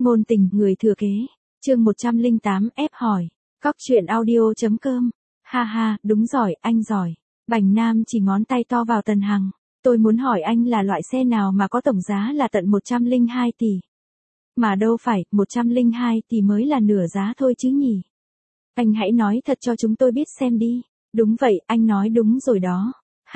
Ngôn tình, người thừa kế. Chương 108 ép hỏi. Cóc truyện audio.com. Ha ha, đúng giỏi, anh giỏi. Bành Nam chỉ ngón tay to vào Tần Hằng. Tôi muốn hỏi anh là loại xe nào mà có tổng giá là tận 102 tỷ. Mà đâu phải, 102 tỷ mới là nửa giá thôi chứ nhỉ. Anh hãy nói thật cho chúng tôi biết xem đi. Đúng vậy, anh nói đúng rồi đó.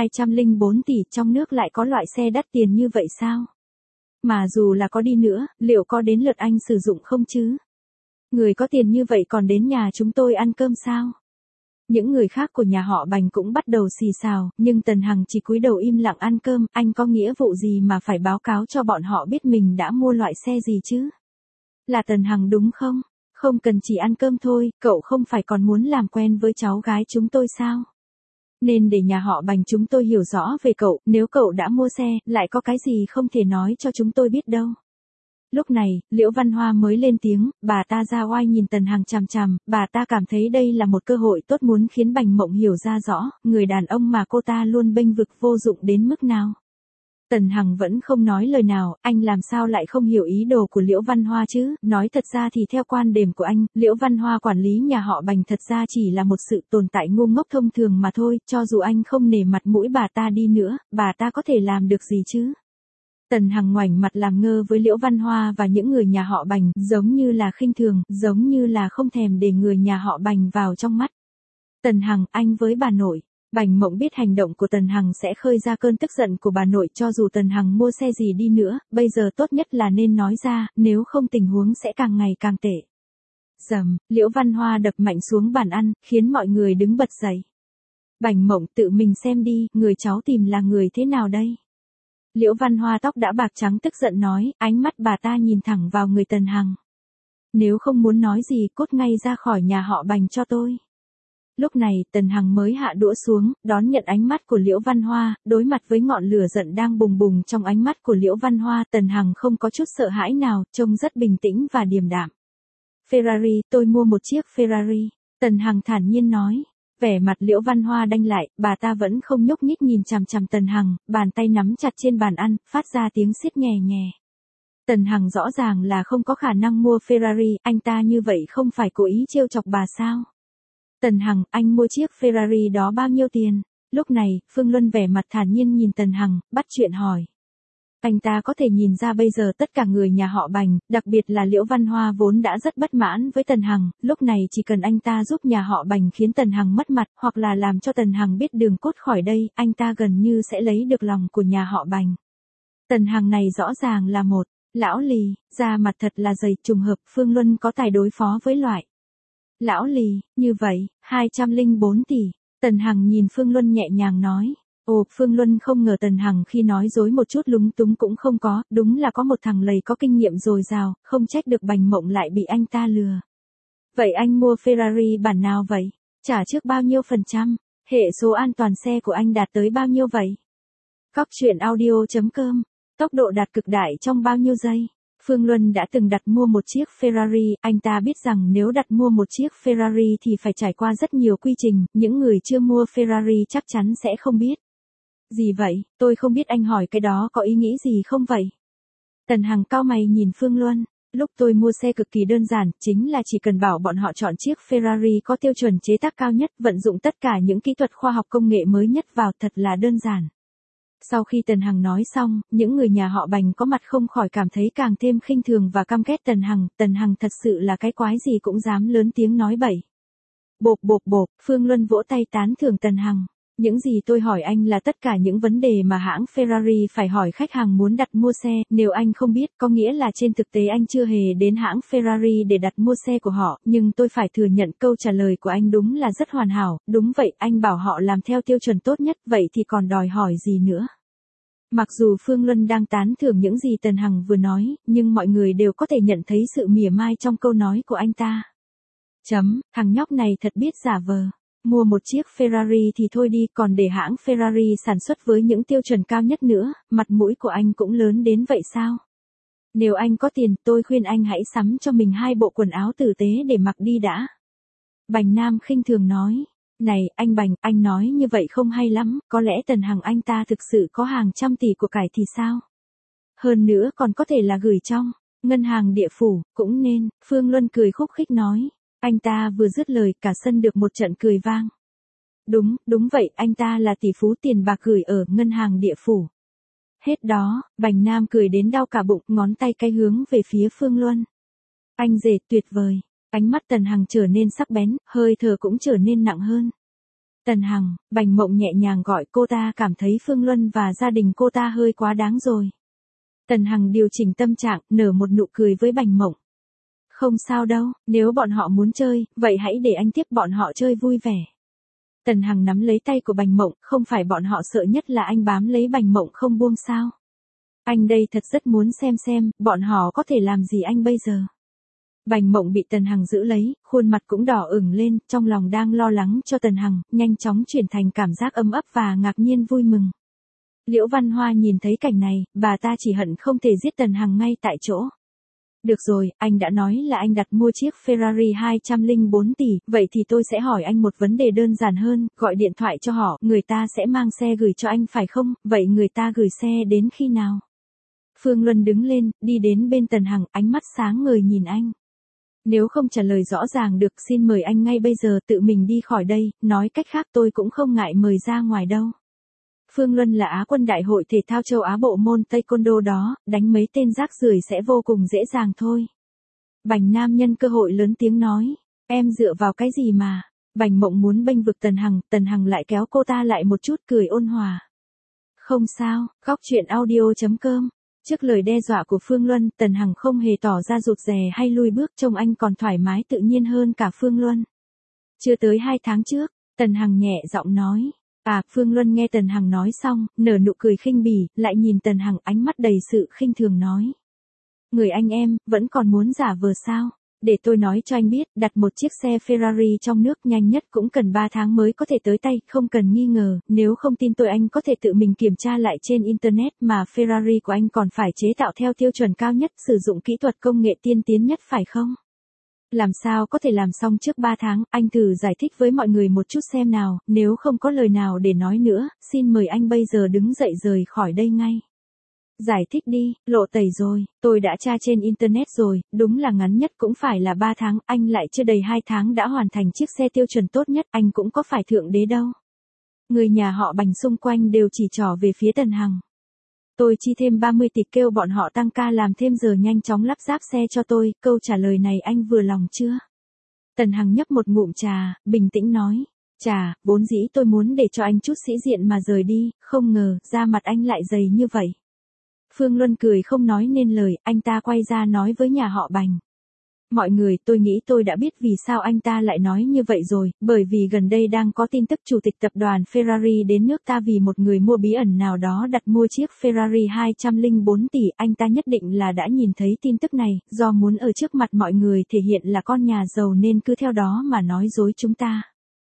204 tỷ trong nước lại có loại xe đắt tiền như vậy sao? Mà dù là có đi nữa, liệu có đến lượt anh sử dụng không chứ? Người có tiền như vậy còn đến nhà chúng tôi ăn cơm sao? Những người khác của nhà họ Bành cũng bắt đầu xì xào, nhưng Tần Hằng chỉ cúi đầu im lặng ăn cơm, anh có nghĩa vụ gì mà phải báo cáo cho bọn họ biết mình đã mua loại xe gì chứ? Là Tần Hằng đúng không? Không cần chỉ ăn cơm thôi, cậu không phải còn muốn làm quen với cháu gái chúng tôi sao? Nên để nhà họ Bành chúng tôi hiểu rõ về cậu, nếu cậu đã mua xe, lại có cái gì không thể nói cho chúng tôi biết đâu. Lúc này, Liễu Văn Hoa mới lên tiếng, bà ta ra oai nhìn Tần Hằng chằm chằm, bà ta cảm thấy đây là một cơ hội tốt muốn khiến Bành Mộng hiểu ra rõ, người đàn ông mà cô ta luôn bênh vực vô dụng đến mức nào. Tần Hằng vẫn không nói lời nào, anh làm sao lại không hiểu ý đồ của Liễu Văn Hoa chứ, nói thật ra thì theo quan điểm của anh, Liễu Văn Hoa quản lý nhà họ Bành thật ra chỉ là một sự tồn tại ngu ngốc thông thường mà thôi, cho dù anh không nể mặt mũi bà ta đi nữa, bà ta có thể làm được gì chứ. Tần Hằng ngoảnh mặt làm ngơ với Liễu Văn Hoa và những người nhà họ Bành, giống như là khinh thường, giống như là không thèm để người nhà họ Bành vào trong mắt. Tần Hằng, anh với bà nội. Bành Mộng biết hành động của Tần Hằng sẽ khơi ra cơn tức giận của bà nội, cho dù Tần Hằng mua xe gì đi nữa, bây giờ tốt nhất là nên nói ra, nếu không tình huống sẽ càng ngày càng tệ. Dầm, Liễu Văn Hoa đập mạnh xuống bàn ăn, khiến mọi người đứng bật dậy. Bành Mộng, tự mình xem đi, người cháu tìm là người thế nào đây? Liễu Văn Hoa tóc đã bạc trắng tức giận nói, ánh mắt bà ta nhìn thẳng vào người Tần Hằng. Nếu không muốn nói gì, cút ngay ra khỏi nhà họ Bành cho tôi. Lúc này, Tần Hằng mới hạ đũa xuống, đón nhận ánh mắt của Liễu Văn Hoa, đối mặt với ngọn lửa giận đang bùng bùng trong ánh mắt của Liễu Văn Hoa, Tần Hằng không có chút sợ hãi nào, trông rất bình tĩnh và điềm đạm. Ferrari, tôi mua một chiếc Ferrari. Tần Hằng thản nhiên nói. Vẻ mặt Liễu Văn Hoa đanh lại, bà ta vẫn không nhúc nhích nhìn chằm chằm Tần Hằng, bàn tay nắm chặt trên bàn ăn, phát ra tiếng xiết nhè nhè. Tần Hằng rõ ràng là không có khả năng mua Ferrari, anh ta như vậy không phải cố ý trêu chọc bà sao? Tần Hằng, anh mua chiếc Ferrari đó bao nhiêu tiền? Lúc này, Phương Luân vẻ mặt thản nhiên nhìn Tần Hằng, bắt chuyện hỏi. Anh ta có thể nhìn ra bây giờ tất cả người nhà họ Bành, đặc biệt là Liễu Văn Hoa vốn đã rất bất mãn với Tần Hằng, lúc này chỉ cần anh ta giúp nhà họ Bành khiến Tần Hằng mất mặt, hoặc là làm cho Tần Hằng biết đường cốt khỏi đây, anh ta gần như sẽ lấy được lòng của nhà họ Bành. Tần Hằng này rõ ràng là một lão lì, da mặt thật là dày, trùng hợp Phương Luân có tài đối phó với loại lão lì, như vậy, 204 tỷ. Tần Hằng nhìn Phương Luân nhẹ nhàng nói. Ồ, Phương Luân không ngờ Tần Hằng khi nói dối một chút lúng túng cũng không có, đúng là có một thằng lầy có kinh nghiệm dồi dào, không trách được Bành Mộng lại bị anh ta lừa. Vậy anh mua Ferrari bản nào vậy? Trả trước bao nhiêu %? Hệ số an toàn xe của anh đạt tới bao nhiêu vậy? Cóc truyện audio.com. Tốc độ đạt cực đại trong bao nhiêu giây? Phương Luân đã từng đặt mua một chiếc Ferrari, anh ta biết rằng nếu đặt mua một chiếc Ferrari thì phải trải qua rất nhiều quy trình, những người chưa mua Ferrari chắc chắn sẽ không biết. Gì vậy, tôi không biết anh hỏi cái đó có ý nghĩ gì không vậy? Tần Hằng cau mày nhìn Phương Luân, lúc tôi mua xe cực kỳ đơn giản, chính là chỉ cần bảo bọn họ chọn chiếc Ferrari có tiêu chuẩn chế tác cao nhất, vận dụng tất cả những kỹ thuật khoa học công nghệ mới nhất vào, thật là đơn giản. Sau khi Tần Hằng nói xong, những người nhà họ Bành có mặt không khỏi cảm thấy càng thêm khinh thường và căm ghét Tần Hằng thật sự là cái quái gì cũng dám lớn tiếng nói bậy. Bộp bộp bộp, Phương Luân vỗ tay tán thưởng Tần Hằng. Những gì tôi hỏi anh là tất cả những vấn đề mà hãng Ferrari phải hỏi khách hàng muốn đặt mua xe, nếu anh không biết có nghĩa là trên thực tế anh chưa hề đến hãng Ferrari để đặt mua xe của họ, nhưng tôi phải thừa nhận câu trả lời của anh đúng là rất hoàn hảo, đúng vậy, anh bảo họ làm theo tiêu chuẩn tốt nhất, vậy thì còn đòi hỏi gì nữa. Mặc dù Phương Luân đang tán thưởng những gì Tần Hằng vừa nói, nhưng mọi người đều có thể nhận thấy sự mỉa mai trong câu nói của anh ta. Thằng nhóc này thật biết giả vờ. Mua một chiếc Ferrari thì thôi đi, còn để hãng Ferrari sản xuất với những tiêu chuẩn cao nhất nữa, mặt mũi của anh cũng lớn đến vậy sao? Nếu anh có tiền, tôi khuyên anh hãy sắm cho mình 2 bộ quần áo tử tế để mặc đi đã. Bành Nam khinh thường nói. Này, anh Bành, anh nói như vậy không hay lắm, có lẽ Tần Hằng anh ta thực sự có hàng trăm tỷ của cải thì sao? Hơn nữa còn có thể là gửi trong Ngân hàng địa phủ, cũng nên, Phương Luân cười khúc khích nói. Anh ta vừa dứt lời cả sân được một trận cười vang. Đúng, đúng vậy, anh ta là tỷ phú tiền bạc gửi ở ngân hàng địa phủ. Hết đó, Bành Nam cười đến đau cả bụng, ngón tay cái hướng về phía Phương Luân. Anh rể tuyệt vời, ánh mắt Tần Hằng trở nên sắc bén, hơi thở cũng trở nên nặng hơn. Tần Hằng, Bành Mộng nhẹ nhàng gọi cô ta, cảm thấy Phương Luân và gia đình cô ta hơi quá đáng rồi. Tần Hằng điều chỉnh tâm trạng, nở một nụ cười với Bành Mộng. Không sao đâu, nếu bọn họ muốn chơi, vậy hãy để anh tiếp bọn họ chơi vui vẻ. Tần Hằng nắm lấy tay của Bành Mộng, không phải bọn họ sợ nhất là anh bám lấy Bành Mộng không buông sao. Anh đây thật rất muốn xem, bọn họ có thể làm gì anh bây giờ. Bành Mộng bị Tần Hằng giữ lấy, khuôn mặt cũng đỏ ửng lên, trong lòng đang lo lắng cho Tần Hằng, nhanh chóng chuyển thành cảm giác ấm áp và ngạc nhiên vui mừng. Liễu Văn Hoa nhìn thấy cảnh này, bà ta chỉ hận không thể giết Tần Hằng ngay tại chỗ. Được rồi, anh đã nói là anh đặt mua chiếc Ferrari 204 tỷ, vậy thì tôi sẽ hỏi anh một vấn đề đơn giản hơn, gọi điện thoại cho họ, người ta sẽ mang xe gửi cho anh phải không, vậy người ta gửi xe đến khi nào? Phương Luân đứng lên, đi đến bên Tần Hằng, ánh mắt sáng ngời nhìn anh. Nếu không trả lời rõ ràng được, xin mời anh ngay bây giờ tự mình đi khỏi đây, nói cách khác tôi cũng không ngại mời ra ngoài đâu. Phương Luân là Á quân đại hội thể thao châu Á bộ môn Taekwondo đó, đánh mấy tên rác rưởi sẽ vô cùng dễ dàng thôi. Bành Nam nhân cơ hội lớn tiếng nói, em dựa vào cái gì mà? Bành Mộng muốn bênh vực Tần Hằng lại kéo cô ta lại một chút cười ôn hòa. Không sao, góc chuyện audio.com. Trước lời đe dọa của Phương Luân, Tần Hằng không hề tỏ ra rụt rè hay lùi bước, trông anh còn thoải mái tự nhiên hơn cả Phương Luân. Chưa tới 2 tháng trước, Tần Hằng nhẹ giọng nói. Phương Luân nghe Tần Hằng nói xong, nở nụ cười khinh bỉ, lại nhìn Tần Hằng ánh mắt đầy sự khinh thường nói. Người anh em, vẫn còn muốn giả vờ sao? Để tôi nói cho anh biết, đặt một chiếc xe Ferrari trong nước nhanh nhất cũng cần 3 tháng mới có thể tới tay, không cần nghi ngờ, nếu không tin tôi anh có thể tự mình kiểm tra lại trên Internet mà Ferrari của anh còn phải chế tạo theo tiêu chuẩn cao nhất, sử dụng kỹ thuật công nghệ tiên tiến nhất phải không? Làm sao có thể làm xong trước 3 tháng, anh thử giải thích với mọi người một chút xem nào, nếu không có lời nào để nói nữa, xin mời anh bây giờ đứng dậy rời khỏi đây ngay. Giải thích đi, lộ tẩy rồi, tôi đã tra trên Internet rồi, đúng là ngắn nhất cũng phải là 3 tháng, anh lại chưa đầy 2 tháng đã hoàn thành chiếc xe tiêu chuẩn tốt nhất, anh cũng có phải thượng đế đâu. Người nhà họ Bành xung quanh đều chỉ trỏ về phía Tần Hằng. Tôi chi thêm 30 tỷ kêu bọn họ tăng ca làm thêm giờ nhanh chóng lắp ráp xe cho tôi, câu trả lời này anh vừa lòng chưa? Tần Hằng nhấp một ngụm trà, bình tĩnh nói. Chà, vốn dĩ tôi muốn để cho anh chút sĩ diện mà rời đi, không ngờ, da mặt anh lại dày như vậy. Phương Luân cười không nói nên lời, anh ta quay ra nói với nhà họ Bành. Mọi người, tôi nghĩ tôi đã biết vì sao anh ta lại nói như vậy rồi, bởi vì gần đây đang có tin tức chủ tịch tập đoàn Ferrari đến nước ta vì một người mua bí ẩn nào đó đặt mua chiếc Ferrari 204 tỷ, anh ta nhất định là đã nhìn thấy tin tức này, do muốn ở trước mặt mọi người thể hiện là con nhà giàu nên cứ theo đó mà nói dối chúng ta.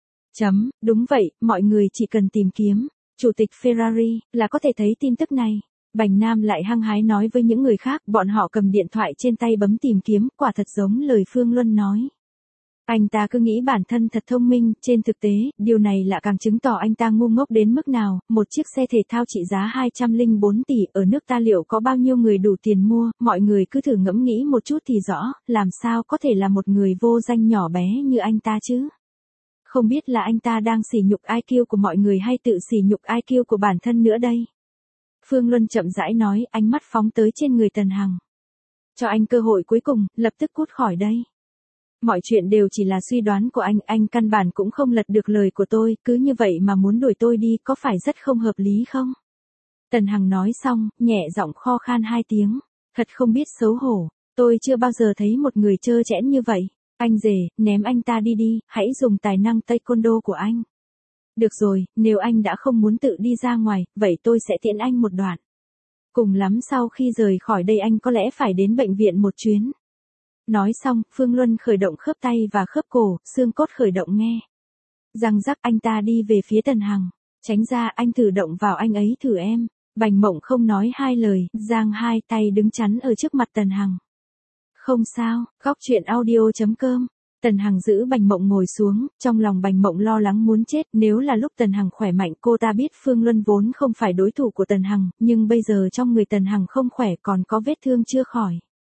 Đúng vậy, mọi người chỉ cần tìm kiếm, chủ tịch Ferrari, là có thể thấy tin tức này. Bành Nam lại hăng hái nói với những người khác, bọn họ cầm điện thoại trên tay bấm tìm kiếm, quả thật giống lời Phương Luân nói. Anh ta cứ nghĩ bản thân thật thông minh, trên thực tế, điều này là càng chứng tỏ anh ta ngu ngốc đến mức nào, một chiếc xe thể thao trị giá 204 tỷ, ở nước ta liệu có bao nhiêu người đủ tiền mua, mọi người cứ thử ngẫm nghĩ một chút thì rõ, làm sao có thể là một người vô danh nhỏ bé như anh ta chứ? Không biết là anh ta đang sỉ nhục IQ của mọi người hay tự sỉ nhục IQ của bản thân nữa đây? Phương Luân chậm rãi nói, ánh mắt phóng tới trên người Tần Hằng. Cho anh cơ hội cuối cùng, lập tức cút khỏi đây. Mọi chuyện đều chỉ là suy đoán của anh căn bản cũng không lật được lời của tôi, cứ như vậy mà muốn đuổi tôi đi, có phải rất không hợp lý không? Tần Hằng nói xong, nhẹ giọng kho khan 2 tiếng, thật không biết xấu hổ, tôi chưa bao giờ thấy một người trơ trẽn như vậy. Anh rể, ném anh ta đi, hãy dùng tài năng taekwondo của anh. Được rồi, nếu anh đã không muốn tự đi ra ngoài, vậy tôi sẽ tiễn anh một đoạn. Cùng lắm sau khi rời khỏi đây anh có lẽ phải đến bệnh viện một chuyến. Nói xong, Phương Luân khởi động khớp tay và khớp cổ, xương cốt khởi động nghe. Răng rắc anh ta đi về phía Tần Hằng. Tránh ra, anh thử động vào anh ấy thử em. Bành Mộng không nói 2 lời, giang 2 tay đứng chắn ở trước mặt Tần Hằng. Không sao, góc chuyện audio.com. Tần Hằng giữ Bành Mộng ngồi xuống, trong lòng Bành Mộng lo lắng muốn chết, nếu là lúc Tần Hằng khỏe mạnh cô ta biết Phương Luân vốn không phải đối thủ của Tần Hằng, nhưng bây giờ trong người Tần Hằng không khỏe còn có vết thương chưa khỏi.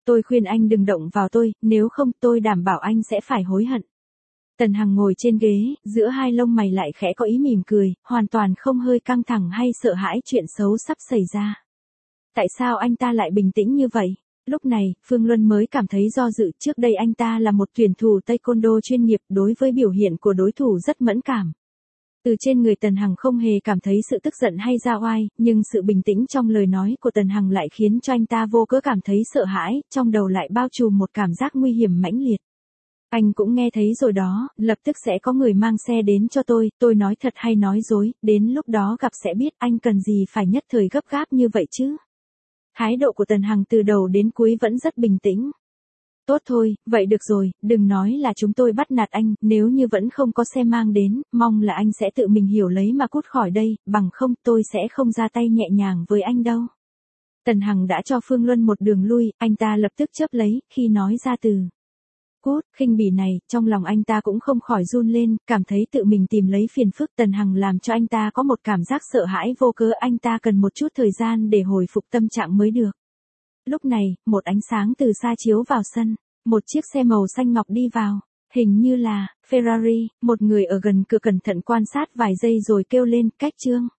Tôi khuyên anh đừng động vào tôi, nếu không tôi đảm bảo anh sẽ phải hối hận. Tần Hằng ngồi trên ghế, giữa hai lông mày lại khẽ có ý mỉm cười, hoàn toàn không hơi căng thẳng hay sợ hãi chuyện xấu sắp xảy ra. Tại sao anh ta lại bình tĩnh như vậy? Lúc này, Phương Luân mới cảm thấy do dự, trước đây anh ta là một tuyển thủ taekwondo chuyên nghiệp, đối với biểu hiện của đối thủ rất mẫn cảm. Từ trên người Tần Hằng không hề cảm thấy sự tức giận hay ra oai, nhưng sự bình tĩnh trong lời nói của Tần Hằng lại khiến cho anh ta vô cớ cảm thấy sợ hãi, trong đầu lại bao trùm một cảm giác nguy hiểm mãnh liệt. Anh cũng nghe thấy rồi đó, lập tức sẽ có người mang xe đến cho tôi nói thật hay nói dối, đến lúc đó gặp sẽ biết, anh cần gì phải nhất thời gấp gáp như vậy chứ. Thái độ của Tần Hằng từ đầu đến cuối vẫn rất bình tĩnh. Tốt thôi, vậy được rồi, đừng nói là chúng tôi bắt nạt anh, nếu như vẫn không có xe mang đến, mong là anh sẽ tự mình hiểu lấy mà cút khỏi đây, bằng không tôi sẽ không ra tay nhẹ nhàng với anh đâu. Tần Hằng đã cho Phương Luân một đường lui, anh ta lập tức chớp lấy, khi nói ra từ cút, khinh bỉ này, trong lòng anh ta cũng không khỏi run lên, cảm thấy tự mình tìm lấy phiền phức. Tần Hằng làm cho anh ta có một cảm giác sợ hãi vô cớ, anh ta cần một chút thời gian để hồi phục tâm trạng mới được. Lúc này, một ánh sáng từ xa chiếu vào sân, một chiếc xe màu xanh ngọc đi vào, hình như là Ferrari, một người ở gần cửa cẩn thận quan sát vài giây rồi kêu lên, Cách Trương.